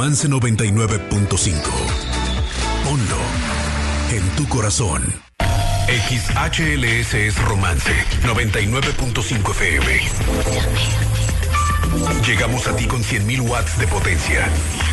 Romance 99.5. Ponlo en tu corazón. XHLS es Romance 99.5 FM. Llegamos a ti con 100.000 watts de potencia.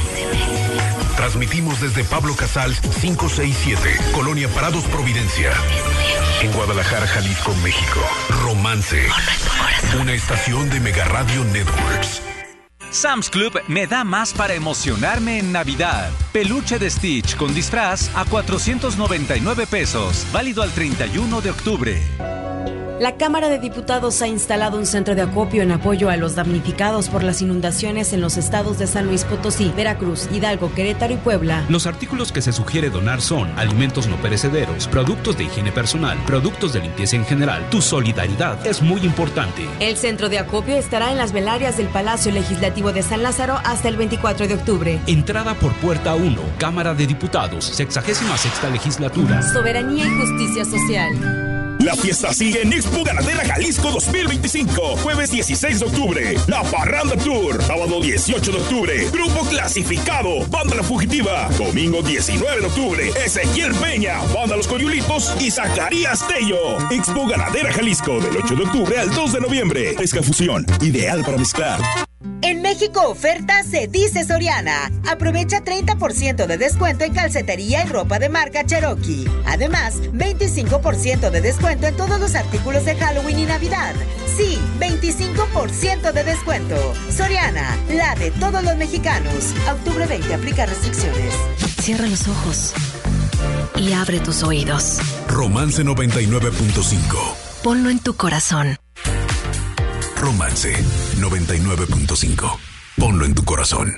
Transmitimos desde Pablo Casals 567, Colonia Parados, Providencia. En Guadalajara, Jalisco, México. Romance. Una estación de Mega Radio Networks. Sam's Club me da más para emocionarme en Navidad. Peluche de Stitch con disfraz a 499 pesos. Válido al 31 de octubre. La Cámara de Diputados ha instalado un centro de acopio en apoyo a los damnificados por las inundaciones en los estados de San Luis Potosí, Veracruz, Hidalgo, Querétaro y Puebla. Los artículos que se sugiere donar son alimentos no perecederos, productos de higiene personal, productos de limpieza en general. Tu solidaridad es muy importante. El centro de acopio estará en las velarias del Palacio Legislativo de San Lázaro hasta el 24 de octubre. Entrada por puerta 1, Cámara de Diputados, 66ª Legislatura. Soberanía y justicia social. La fiesta sigue en Expo Ganadera Jalisco 2025. Jueves 16 de octubre, La Parranda Tour. Sábado 18 de octubre, Grupo Clasificado, Banda La Fugitiva. Domingo 19 de octubre, Ezequiel Peña, Banda Los Coyulitos y Zacarías Tello. Expo Ganadera Jalisco, del 8 de octubre al 2 de noviembre. Pesca Fusión, ideal para mezclar. En México oferta se dice Soriana. Aprovecha 30% de descuento en calcetería y ropa de marca Cherokee. Además, 25% de descuento en todos los artículos de Halloween y Navidad. Sí, 25% de descuento. Soriana, la de todos los mexicanos. Octubre 20, aplica restricciones. Cierra los ojos y abre tus oídos. Romance 99.5. Ponlo en tu corazón. Romance 99.5. Ponlo en tu corazón.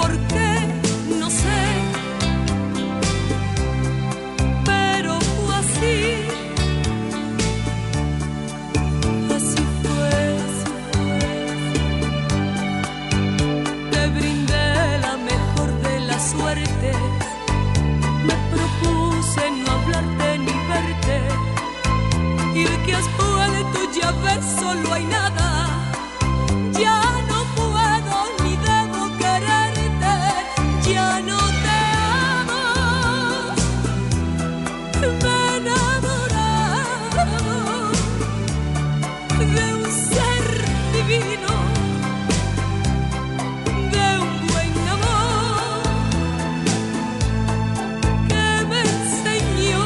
Pero fue así. vez solo hay nada. Ya no puedo ni debo quererte, ya no te amo. Me he enamorado de un ser divino, de un buen amor que me enseñó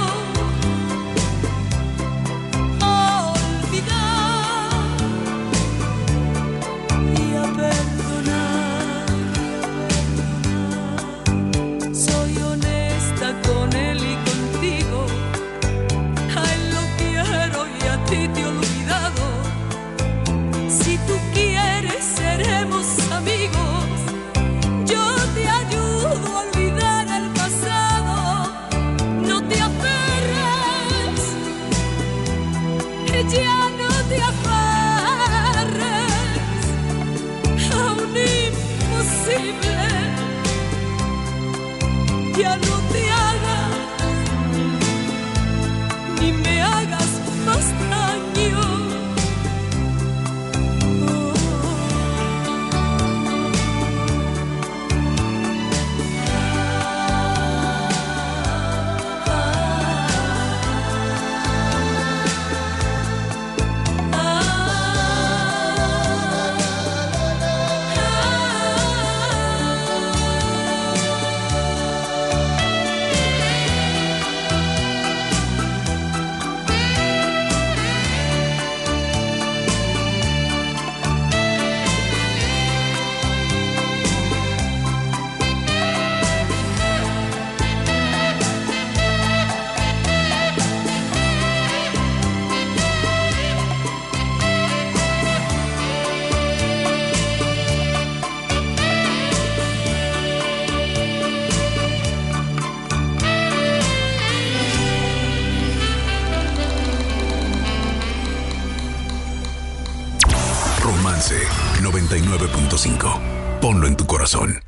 a olvidar y a perdonar. Soy honesta con él y contigo, a él lo quiero y a ti te he olvidado. Si tú quieres seremos amigos, yo te ayudo a olvidar el pasado. No te aferres, ya no te aferres a un imposible. Ya no te hagas ni me hagas más daño. Romance 99.5. Ponlo en tu corazón.